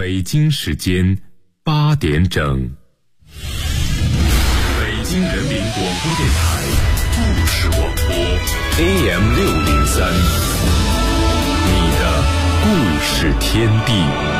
北京时间8点整，北京人民广播电台故事广播 AM603， 你的故事天地。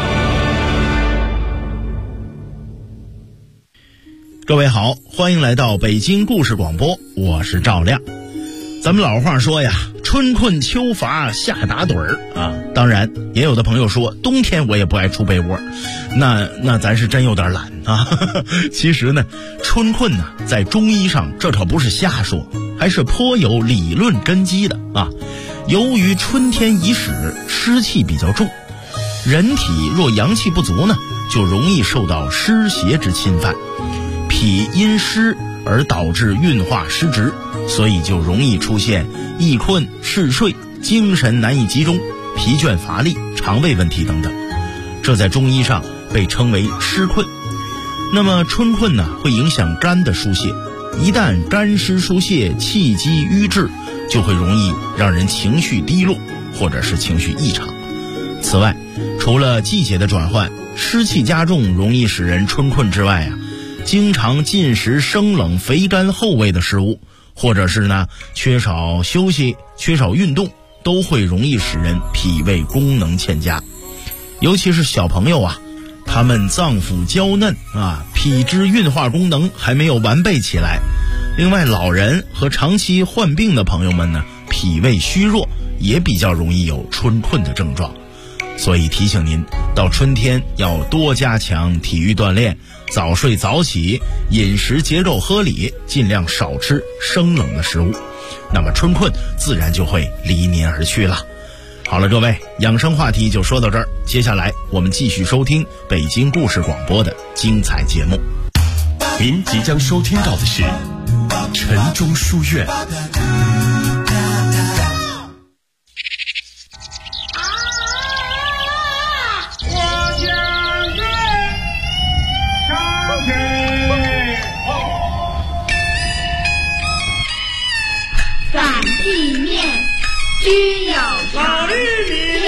各位好，欢迎来到北京故事广播，我是赵亮。咱们老话说呀，春困秋乏夏打盹儿啊。当然也有的朋友说冬天我也不爱出被窝，那咱是真有点懒啊。其实呢，春困呢在中医上这可不是瞎说，还是颇有理论根基的啊。由于春天已始，湿气比较重，人体若阳气不足呢，就容易受到湿邪之侵犯，脾因湿而导致运化失职，所以就容易出现易困、嗜睡、精神难以集中、疲倦乏力、肠胃问题等等。这在中医上被称为湿困。那么春困呢，会影响肝的疏泄，一旦肝湿疏泄，气机瘀滞，就会容易让人情绪低落，或者是情绪异常。此外，除了季节的转换，湿气加重容易使人春困之外啊，经常进食生冷肥甘厚味的食物，或者是呢缺少休息、缺少运动，都会容易使人脾胃功能欠佳。尤其是小朋友啊，他们脏腑娇嫩啊，脾之运化功能还没有完备起来。另外，老人和长期患病的朋友们呢，脾胃虚弱，也比较容易有春困的症状。所以提醒您，到春天要多加强体育锻炼，早睡早起，饮食节奏合理，尽量少吃生冷的食物，那么春困自然就会离您而去了。好了，各位，养生话题就说到这儿，接下来我们继续收听北京故事广播的精彩节目。 您即将收听到的是晨钟书院。 需要老绿里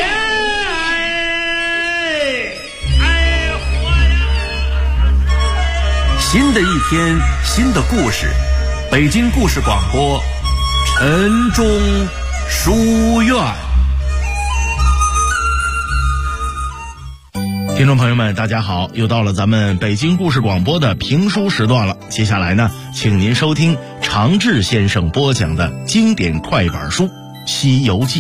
新的一天，新的故事，北京故事广播晨钟书院。 听众朋友们大家好，又到了咱们北京故事广播的评书时段了。接下来呢，请您收听常志先生播讲的经典快板书《西游记》。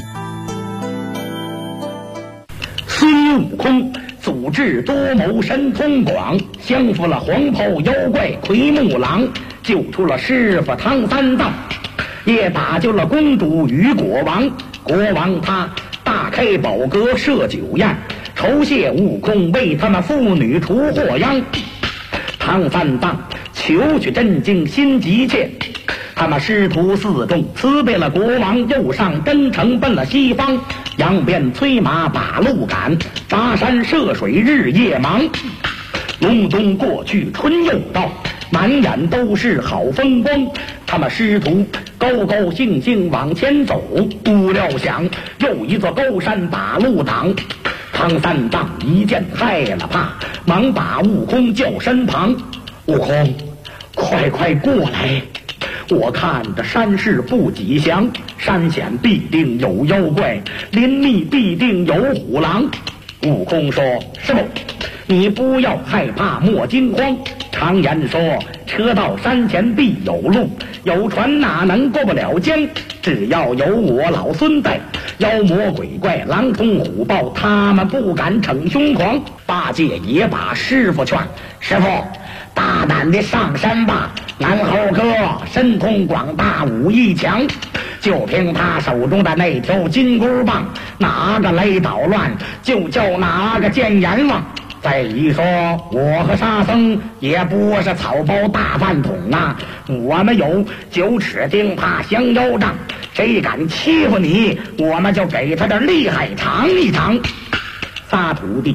孙悟空组织多谋，神通广，降服了黄袍妖怪奎木狼，救出了师傅唐三藏，也打救了公主与国王。国王他大开宝阁设酒宴，酬谢悟空为他们妇女除祸殃。唐三藏求取真经心急切，他们师徒四众辞别了国王，又上真城奔了西方。扬鞭催马把路赶，跋山涉水日夜忙。隆冬过去春又到，满眼都是好风光。他们师徒高高兴兴往前走，不料想又一座高山把路挡。唐三藏一见害了怕，忙把悟空叫身旁。悟空，快过来，我看这山势不吉祥，山险必定有妖怪，林密必定有虎狼。悟空说，师傅，你不要害怕，莫惊慌。常言说，车到山前必有路，有船哪能过不了江？只要有我老孙在，妖魔鬼怪狼虫虎豹他们不敢逞凶狂。八戒也把师傅劝，师傅大胆的上山吧，俺猴哥神通广大，武艺强，就凭他手中的那条金箍棒，哪个来捣乱就叫哪个见阎王。再一说，我和沙僧也不是草包大饭桶啊，我们有9尺钉耙降妖杖，谁敢欺负你，我们就给他点厉害尝一尝。仨徒弟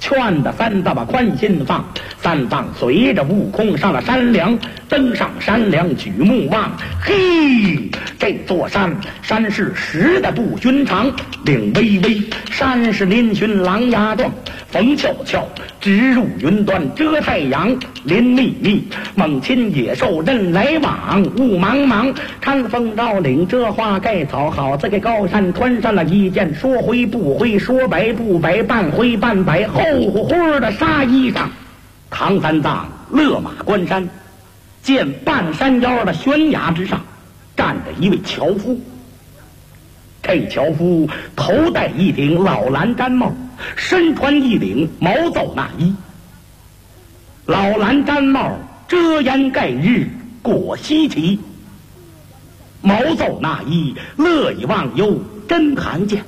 劝得三藏把宽心放。三藏随着悟空上了山梁，登上山梁举目望，嘿，这座山势实的不寻常，岭巍巍，山势嶙峋狼牙状，风悄悄直入云端遮太阳，林密密猛禽野兽任来往，雾茫茫山峰绕岭遮花盖草，好似个高山穿上了一件说灰不灰说白不白半灰半白厚乎乎的纱衣裳。唐三藏勒马关山，见半山腰的悬崖之上站着一位樵夫。这樵夫头戴一顶老蓝毡帽，身穿一顶毛胙大衣。老蓝毡帽遮烟盖日果稀奇，毛胙那衣乐以忘忧真罕见。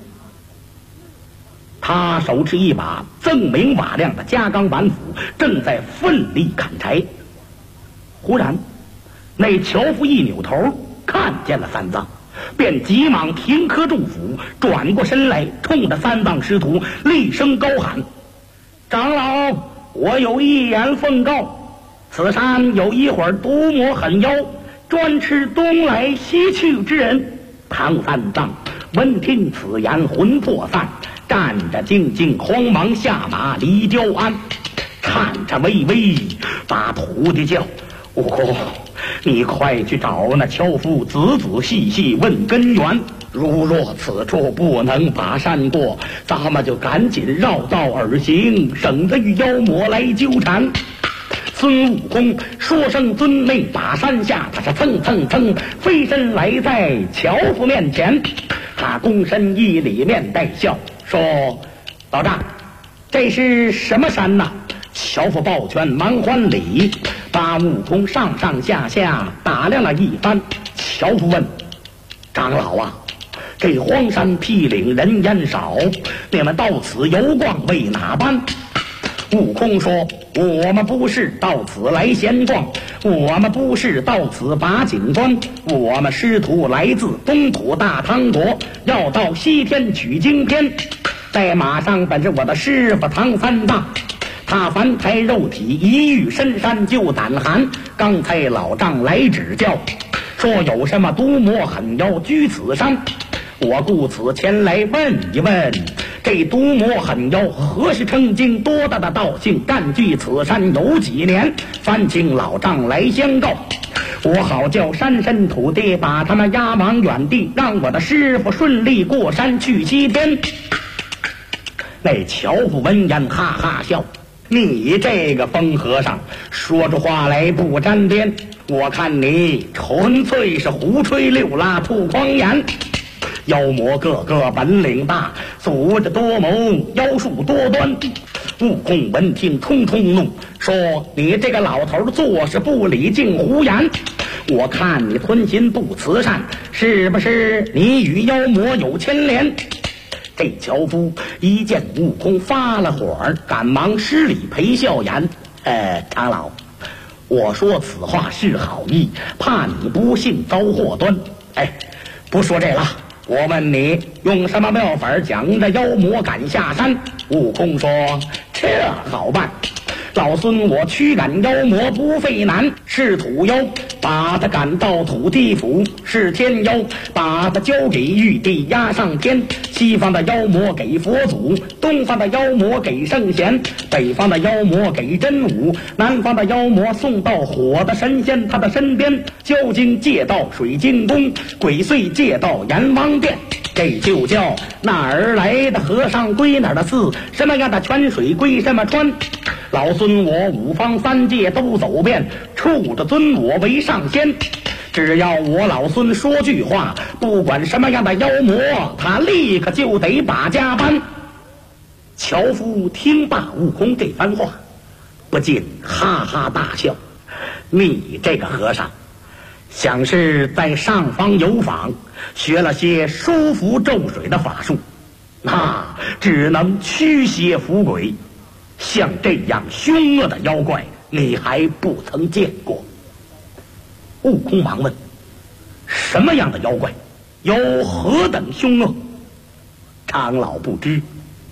他手持一把锃明瓦亮的加钢板斧，正在奋力砍柴。忽然那樵夫一扭头看见了三藏，便急忙停磕住斧，转过身来，冲着三藏师徒厉声高喊：长老，我有一言奉告，此山有一会儿毒魔狠妖，专吃东来西去之人。唐三藏闻听此言，魂魄散，战战兢兢，慌忙下马离雕鞍，颤颤巍巍把徒弟叫：悟空，你快去找那樵夫仔仔细细问根源，如若此处不能把山过，咱们就赶紧绕道而行，省得与妖魔来纠缠。孙悟空说声遵命，把山下，他是蹭蹭蹭飞身来在樵夫面前，他躬身一礼，面带笑说：老丈，这是什么山呐？樵夫抱拳忙还礼，把悟空上上下下打量了一番。樵夫问：长老啊，这荒山僻岭人烟少，你们到此游逛为哪般？悟空说：我们不是到此来闲逛，我们不是到此拔景观，我们师徒来自东土大唐国，要到西天取经篇。在马上本是我的师傅唐三藏，他凡胎肉体一遇深山就胆寒，刚才老丈来指教，说有什么毒魔狠妖居此山，我故此前来问一问，这毒魔狠妖何时成精，多大的道性，占据此山有几年，烦请老丈来相告，我好叫山神土地把他们押往远地，让我的师傅顺利过山去西天。那樵夫闻言哈哈笑：你这个疯和尚，说出话来不沾边，我看你纯粹是胡吹六拉吐狂言。妖魔个个本领大，组织多谋，妖术多端。悟空闻听冲冲怒，说：你这个老头做事不理，净胡言，我看你存心不慈善，是不是你与妖魔有牵连？这樵夫一见悟空发了火，赶忙施礼赔笑言：长老，我说此话是好意，怕你不幸遭祸端。不说这了，我问你，用什么妙法将这妖魔赶下山？悟空说：这好办，老孙我驱赶妖魔不费难，是土妖把他赶到土地府，是天妖把他交给玉帝押上天，西方的妖魔给佛祖，东方的妖魔给圣贤，北方的妖魔给真武，南方的妖魔送到火的神仙他的身边，蛟精借到水晶宫，鬼祟借到阎王殿。这就叫哪儿来的和尚归哪儿的寺，什么样的泉水归什么川。老孙我五方三界都走遍，处着尊我为上仙。只要我老孙说句话，不管什么样的妖魔，他立刻就得把家搬。樵夫听罢悟空这番话，不禁哈哈大笑：你这个和尚，想是在上方游访，学了些收服咒水的法术，那只能驱邪伏鬼，像这样凶恶的妖怪你还不曾见过。悟空忙问：什么样的妖怪，有何等凶恶？长老不知，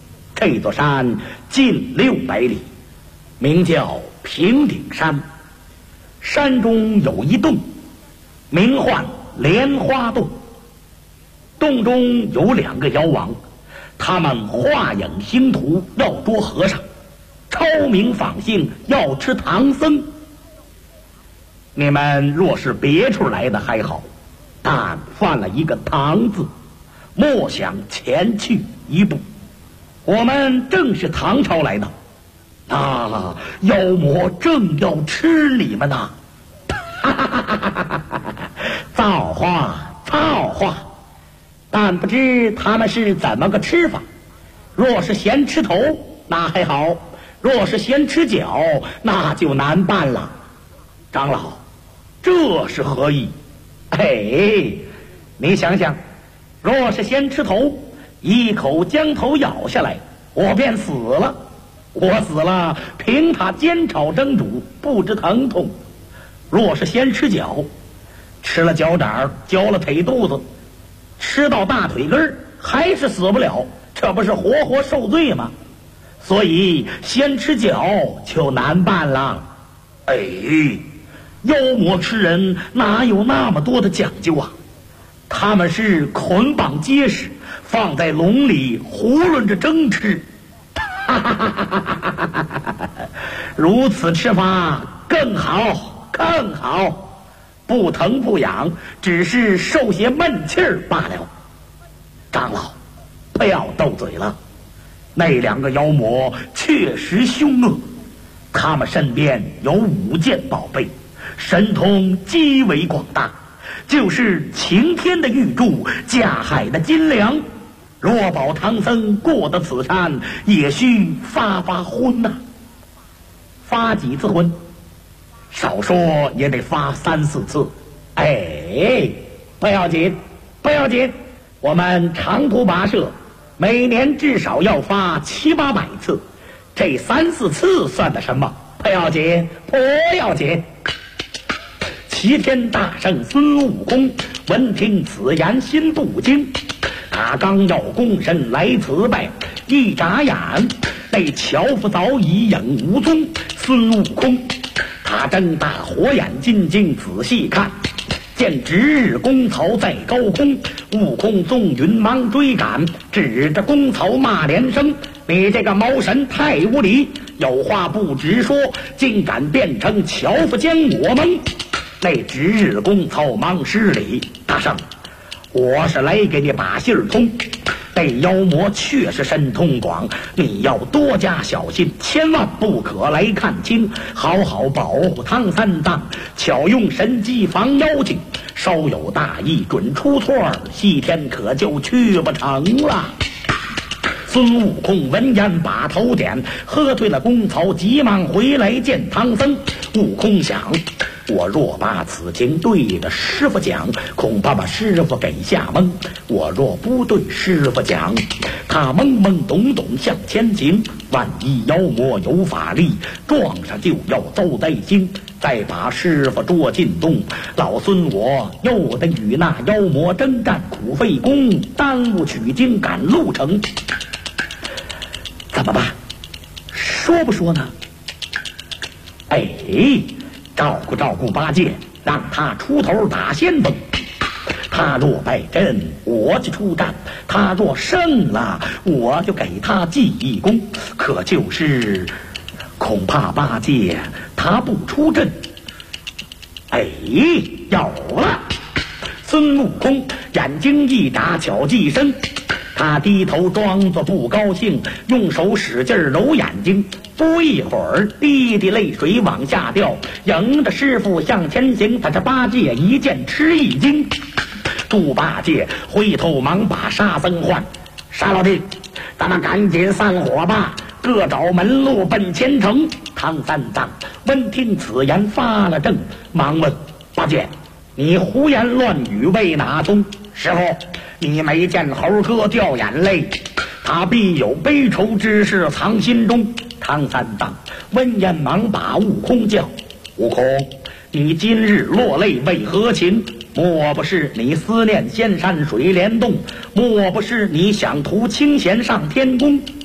这座山近600里，名叫平顶山。山中有一洞，名唤莲花洞。洞中有2个妖王，他们化影星图，要捉和尚，超明仿性，要吃唐僧。你们若是别处来的还好，但犯了一个唐字，莫想前去一步。我们正是唐朝来的，那妖魔正要吃你们呐！造化，造化！但不知他们是怎么个吃法。若是先吃头，那还好；若是先吃脚，那就难办了。长老，这是何意？你想想，若是先吃头，一口将头咬下来，我便死了。我死了，凭他煎炒蒸煮，不知疼痛。若是先吃脚，吃了脚掌，嚼了腿肚子，吃到大腿根还是死不了，这不是活活受罪吗？所以先吃脚就难办了。妖魔吃人哪有那么多的讲究啊？他们是捆绑结实，放在笼里囫囵着蒸吃。如此吃法更好，更好，不疼不痒，只是受些闷气儿罢了。长老，不要斗嘴了，那2个妖魔确实凶恶，他们身边有5件宝贝，神通极为广大，就是擎天的玉柱，架海的金梁。若保唐僧过得此山，也需发昏呐。发几次昏？少说也得发3、4次。不要紧，不要紧，我们长途跋涉，每年至少要发700、800次，这3、4次算得什么？不要紧，不要紧。齐天大圣孙悟空闻听此言，心不惊。他刚要躬身来辞拜，一眨眼，那樵夫早已影无踪。孙悟空他睁大火眼金睛仔细看，见值日公曹在高空，悟空纵云忙追赶，指着公曹骂连声：你这个毛神太无礼，有话不直说，竟敢变成樵夫将我蒙。那值日公曹忙施礼：大圣，我是来给你把信儿通，那妖魔确实神通广，你要多加小心，千万不可来看清，好好保护唐三藏，巧用神机防妖精，稍有大意准出错，西天可就去不成了。孙悟空闻言把头点，喝退了公曹，急忙回来见唐僧。悟空想，我若把此情对着师傅讲，恐怕把师傅给吓懵；我若不对师傅讲，他懵懵懂懂向前行，万一妖魔有法力，撞上就要遭灾星。再把师傅捉进洞，老孙我又得与那妖魔征战，苦费功，耽误取经赶路程。怎么办？说不说呢？照顾八戒，让他出头打先锋。他若败阵，我就出战；他若胜了，我就给他记一功。可就是恐怕八戒他不出阵。有了！孙悟空眼睛一眨，巧计生。他低头装作不高兴，用手使劲揉眼睛。不一会儿，滴滴泪水往下掉，迎着师傅向前行。他这八戒一见吃一惊，猪八戒回头忙把沙僧唤：沙老弟，咱们赶紧散伙吧，各找门路奔前程。唐三藏闻听此言发了怔，忙问八戒：你胡言乱语为哪宗？师傅，你没见猴哥掉眼泪，他必有悲愁之事藏心中。唐三藏闻言忙把悟空叫：悟空，你今日落泪为何情？莫不是你思念仙山水帘洞？莫不是你想图清闲上天宫？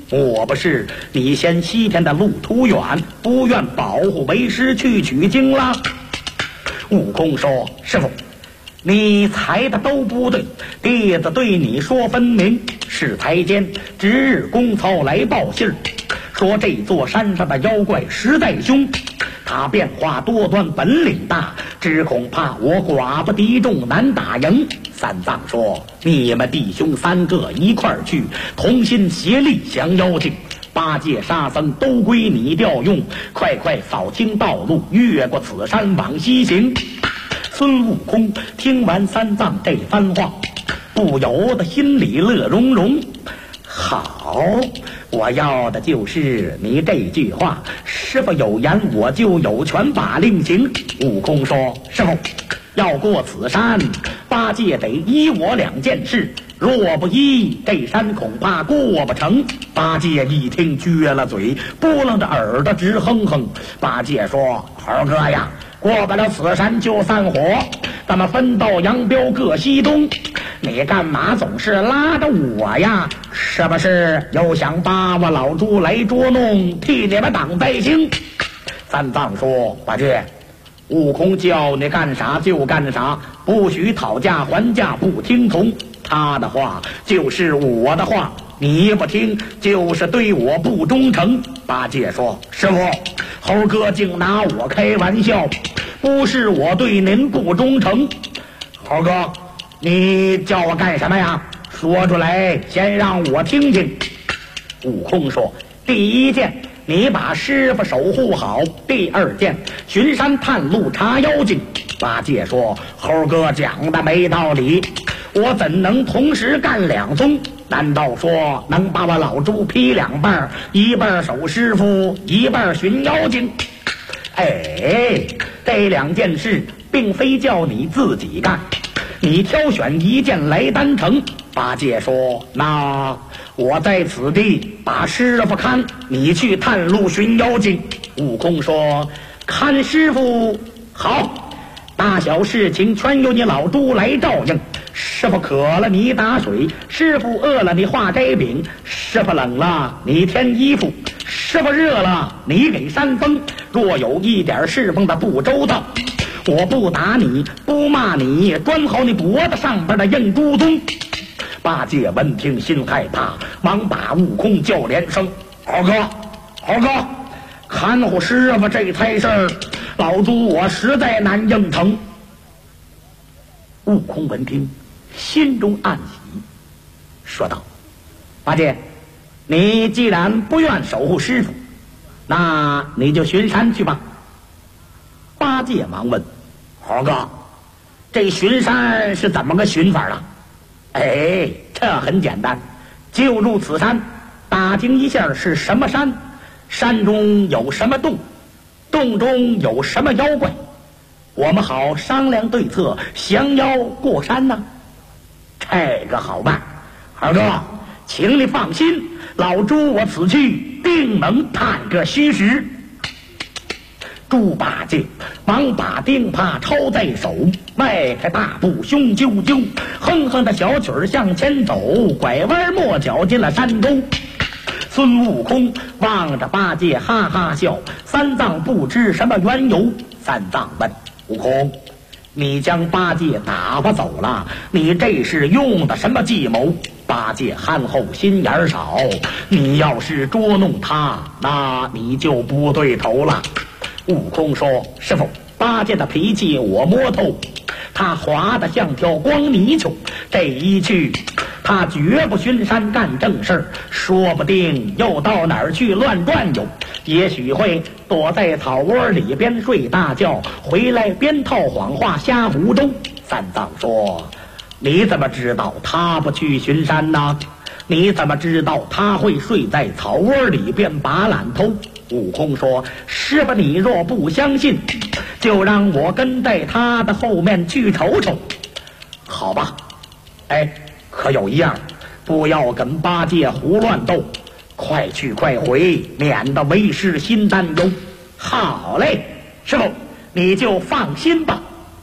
莫不是你嫌西天的路途远，不愿保护为师去取经了？悟空说：师傅，你猜的都不对，弟子对你说分明。是台间值日公曹来报信儿，说这座山上的妖怪实在凶，他变化多端，本领大，只恐怕我寡不敌众，难打赢。三藏说：你们弟兄三个一块儿去，同心协力降妖精，八戒沙僧都归你调用，快快扫清道路，越过此山往西行。孙悟空听完三藏这番话，不由得心里乐融融。好，我要的就是你这句话，师傅有言，我就有权把令行。悟空说：师傅，要过此山，八戒得依我2件事，若不依，这山恐怕过不成。八戒一听撅了嘴，拨楞着耳朵直哼哼。八戒说：猴哥呀，过不了此山就散伙，咱们分道扬镳各西东。你干嘛总是拉着我呀？是不是又想把我老猪来捉弄，替你们挡灾星？三藏说：八戒，悟空叫你干啥就干啥，不许讨价还价，不听从。他的话就是我的话，你不听就是对我不忠诚。八戒说：师傅，猴哥竟拿我开玩笑，不是我对您不忠诚。猴哥，你叫我干什么呀？说出来，先让我听听。悟空说：第一件，你把师傅守护好；第二件，巡山探路查妖精。八戒说：猴哥讲的没道理，我怎能同时干2宗？难道说能把我老猪劈2半，一半守师傅，一半巡妖精？哎，这2件事并非叫你自己干，你挑选1件来单成。八戒说：那我在此地把师傅看，你去探路寻妖精。悟空说：看师傅好，大小事情全由你老猪来照应。师傅渴了你打水，师傅饿了你化斋饼，师傅冷了你添衣服，师傅热了你给扇风。若有一点侍奉的不周到，我不打你，不骂你，专好你脖子上边的硬珠宗。八戒闻听心害怕，忙把悟空叫连声：猴哥，猴哥，看护师傅这摊事儿，老猪我实在难应承。悟空闻听，心中暗喜，说道：八戒，你既然不愿守护师傅，那你就巡山去吧。八戒忙问：猴哥，这巡山是怎么个巡法啊？哎，这很简单，就入此山，打听一下是什么山，山中有什么洞，洞中有什么妖怪，我们好商量对策，降妖过山呢。这个好办，二哥，请你放心，老猪我此去定能探个虚实。猪八戒忙把钉耙抄在手，迈开大步，胸啾啾，哼哼的小曲儿向前走，拐弯抹角进了山沟。孙悟空望着八戒哈哈笑，三藏不知什么缘由。三藏问悟空：你将八戒打发走了，你这是用的什么计谋？八戒憨厚心眼少，你要是捉弄他，那你就不对头了。悟空说：师傅，八戒的脾气我摸透，他滑得像条光泥鳅，这一去他绝不巡山干正事，说不定又到哪儿去乱转悠，也许会躲在草窝里边睡大觉，回来边套谎话瞎胡诌。三藏说：你怎么知道他不去巡山呢？你怎么知道他会睡在草窝里边把懒头？悟空说：师傅，你若不相信，就让我跟在他的后面去瞅瞅。好吧，哎，可有一样，不要跟八戒胡乱斗，快去快回，免得为师心担忧。好嘞，师傅，你就放心吧。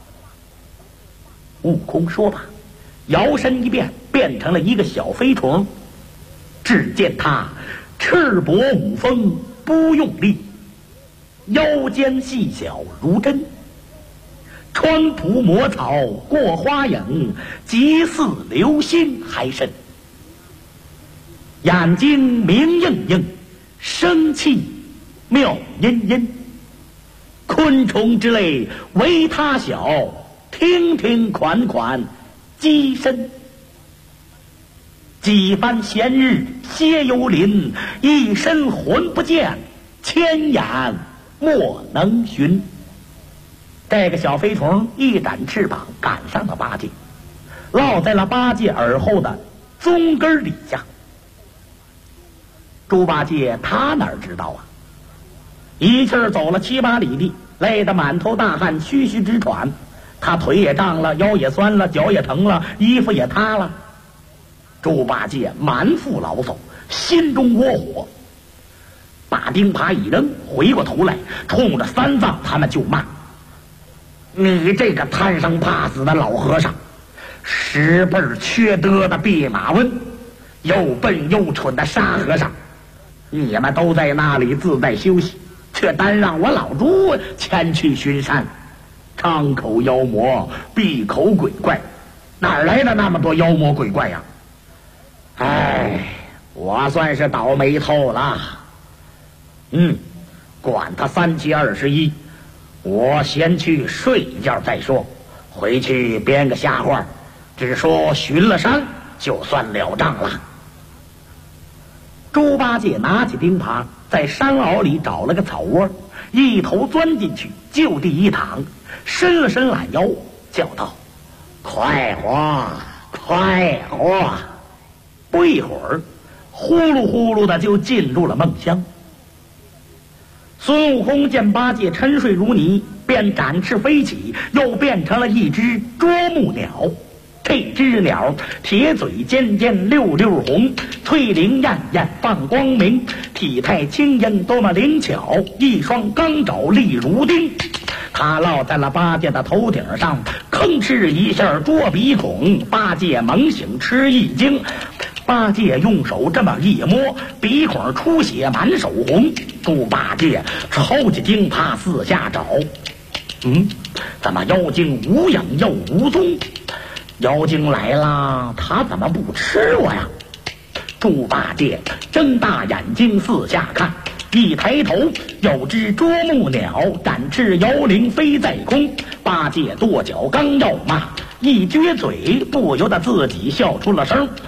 悟空说罢，摇身一变，变成了一个小飞虫。只见他赤膊舞风不用力，腰间细小如针，穿蒲抹草过花影，极似流星还深。眼睛明映映，生气妙阴阴，昆虫之类唯他小，听听款款机身。几番闲日歇幽林，一身魂不见，千眼莫能寻。这个小飞虫一展翅膀，赶上了八戒，落在了八戒耳后的棕根底下。猪八戒他哪知道啊，一气儿走了7、8里地，累得满头大汗，吁吁直喘。他腿也胀了，腰也酸了，脚也疼了，衣服也塌了。猪八戒满腹牢骚，心中窝火，把钉耙一扔，回过头来冲着三藏他们就骂：你这个贪生怕死的老和尚，十辈缺德的弼马温，又笨又蠢的沙和尚，你们都在那里自在休息，却单让我老猪前去巡山，张口妖魔，闭口鬼怪，哪儿来的那么多妖魔鬼怪呀？哎，我算是倒霉透了。管他3七21，我先去睡一觉再说。回去编个瞎话，只说巡了山就算了账了。猪八戒拿起钉耙，在山坳里找了个草窝，一头钻进去，就地一躺，伸了伸懒腰，叫道：快活快活。不一会儿，呼噜呼噜的就进入了梦乡。孙悟空见八戒沉睡如泥，便展翅飞起，又变成了一只啄木鸟。这只鸟铁嘴尖尖溜溜红，翠翎艳艳放光明，体态轻盈多么灵巧，一双钢爪利如钉。它落在了八戒的头顶上，吭哧一下啄鼻孔，八戒猛醒吃一惊。八戒用手这么一摸，鼻孔出血满手红。猪八戒抄起钉耙四下找，怎么妖精无影又无踪？妖精来了，他怎么不吃我呀？猪八戒睁大眼睛四下看，一抬头有只啄木鸟展翅摇铃飞在空。八戒跺脚刚要骂，一撅嘴不由得自己笑出了声。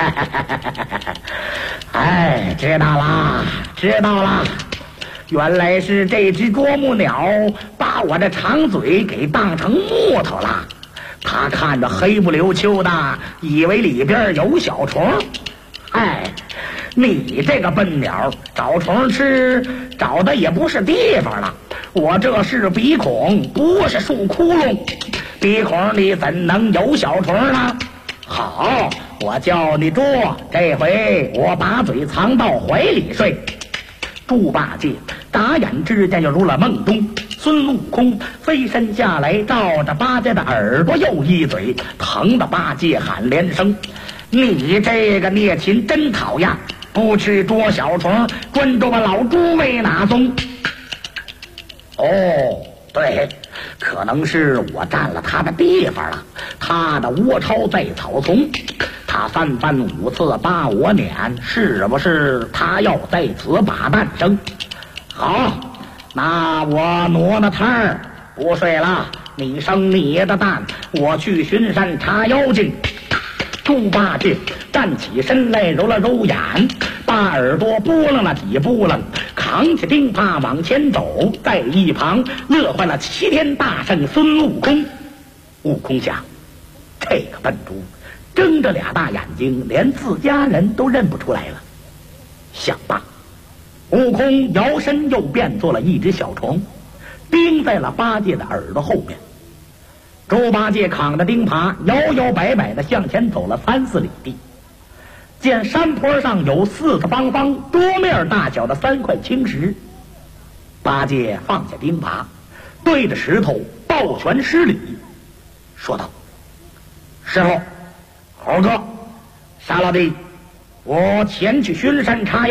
哎，知道啦，知道啦，原来是这只啄木鸟把我的长嘴给当成木头了。他看着黑不溜秋的，以为里边有小虫。哎，你这个笨鸟，找虫吃找的也不是地方了。我这是鼻孔，不是树窟窿，鼻孔里怎能有小虫呢？好，我叫你捉，这回我把嘴藏到怀里睡。猪八戒眨眼之间就入了梦中。孙悟空飞身下来，照着八戒的耳朵又一嘴，疼得八戒喊连声：你这个孽禽真讨厌，不去捉小虫，专捉我老猪为哪宗？哦，对，可能是我占了他的地方了。他的窝巢在草丛，他3番5次把我撵，是不是他要在此把蛋生？好，那我挪挪摊儿，不睡了，你生你的蛋，我去巡山查妖精。猪八戒站起身来，揉了揉眼，把耳朵拨楞了几拨楞，扛起钉耙往前走，在一旁乐坏了齐天大圣孙悟空。悟空想，这个笨猪睁着俩大眼睛，连自家人都认不出来了。想罢，悟空摇身又变做了一只小虫，钉在了八戒的耳朵后面。猪八戒扛着钉耙，摇摇摆摆地向前走了3、4里地，见山坡上有四四方方、桌面大小的3块青石。八戒放下钉耙，对着石头抱拳施礼，说道：师傅、猴哥、沙老弟，我前去巡山查妖，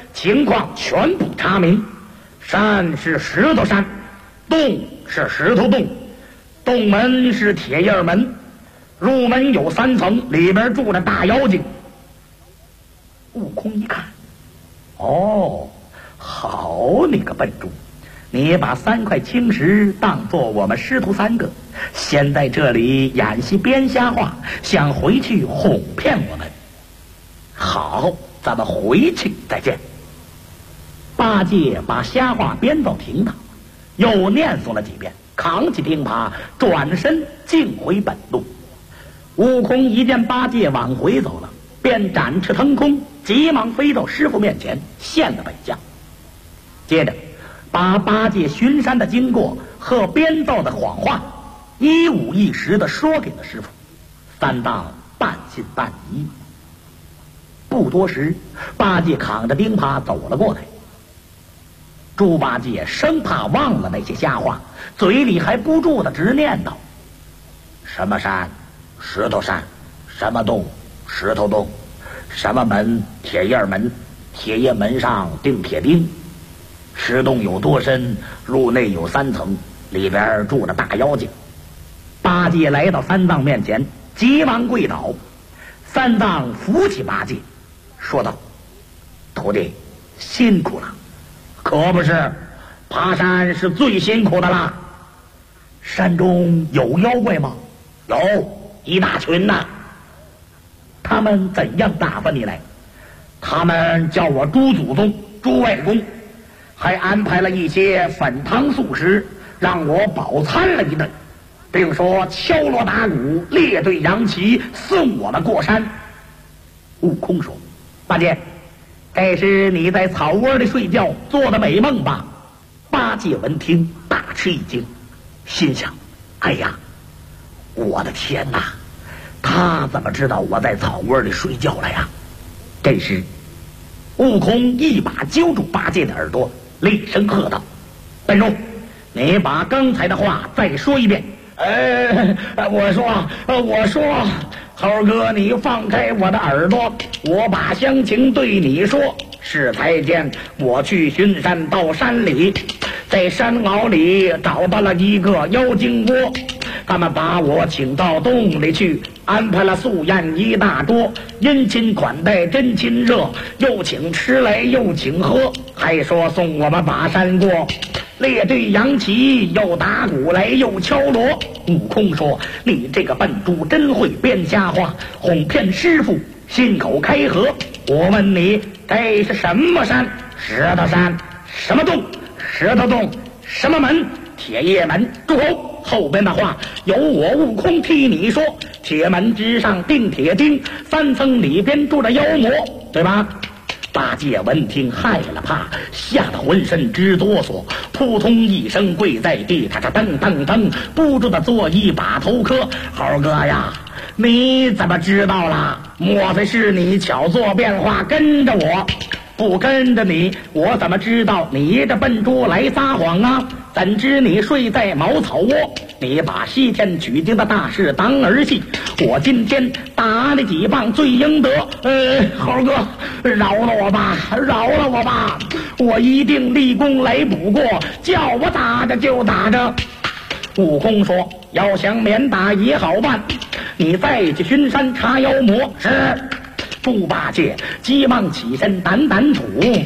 情况全部查明。山是石头山，洞是石头洞，洞门是铁叶门，入门有3层，里边住着大妖精。悟空一看，哦，好你个笨猪，你把3块青石当作我们师徒3个，先在这里演戏编瞎话，想回去哄骗我们。好，咱们回去再见。八戒把瞎话编到停当，又念诵了几遍，扛起钉耙，转身径回本路。悟空一见八戒往回走了，便展翅腾空，急忙飞到师傅面前，现了本相。接着把八戒巡山的经过和编造的谎话一五一十地说给了师傅。三藏半信半疑。不多时，八戒扛着钉耙走了过来。猪八戒生怕忘了那些瞎话，嘴里还不住地直念叨：什么山，石头山；什么洞，石头洞；什么门，铁叶门，铁叶门上钉铁钉。石洞有多深，入内有3层，里边住着大妖精。八戒来到三藏面前，急忙跪倒。三藏扶起八戒，说道：徒弟辛苦了。可不是，爬山是最辛苦的啦。山中有妖怪吗？有，一大群呐。他们怎样打发你来？他们叫我猪祖宗、猪外公，还安排了一些粉汤素食，让我饱餐了一顿，并说敲锣打鼓、列队扬旗，送我们过山。悟空说：八戒，这是你在草窝里睡觉做的美梦吧？八戒闻听大吃一惊，心想：哎呀，我的天哪，他怎么知道我在草窝里睡觉了呀？这时悟空一把揪住八戒的耳朵，厉声喝道：笨猪，你把刚才的话再说一遍。我说猴哥，你放开我的耳朵，我把详情对你说。是才间我去巡山到山里，在山坳里找到了一个妖精窝，他们把我请到洞里去，安排了素宴一大桌，殷勤款待真亲热，又请吃来又请喝，还说送我们把山过，列队扬旗，又打鼓来又敲锣。悟空说：你这个笨猪真会编瞎话，哄骗师傅，信口开河。我问你，这是什么山？石头山。什么洞？石头洞。什么门？铁叶门。住口！后边的话由我悟空替你说。铁门之上钉铁钉，3层里边住着妖魔，对吧？八戒闻听害了怕，吓得浑身直哆嗦，扑通一声跪在地，他这噔噔噔不住的做一把头磕。猴哥呀，你怎么知道了？莫非是你巧做变化跟着我？不跟着你，我怎么知道你这笨猪来撒谎啊？怎知你睡在茅草窝？你把西天取经的大事当儿戏，我今天打你几棒最应得。猴哥，饶了我吧，饶了我吧，我一定立功来补过，叫我打着就打着。悟空说：要想免打也好办，你再去巡山查妖魔。是。猪八戒急忙起身掸掸土，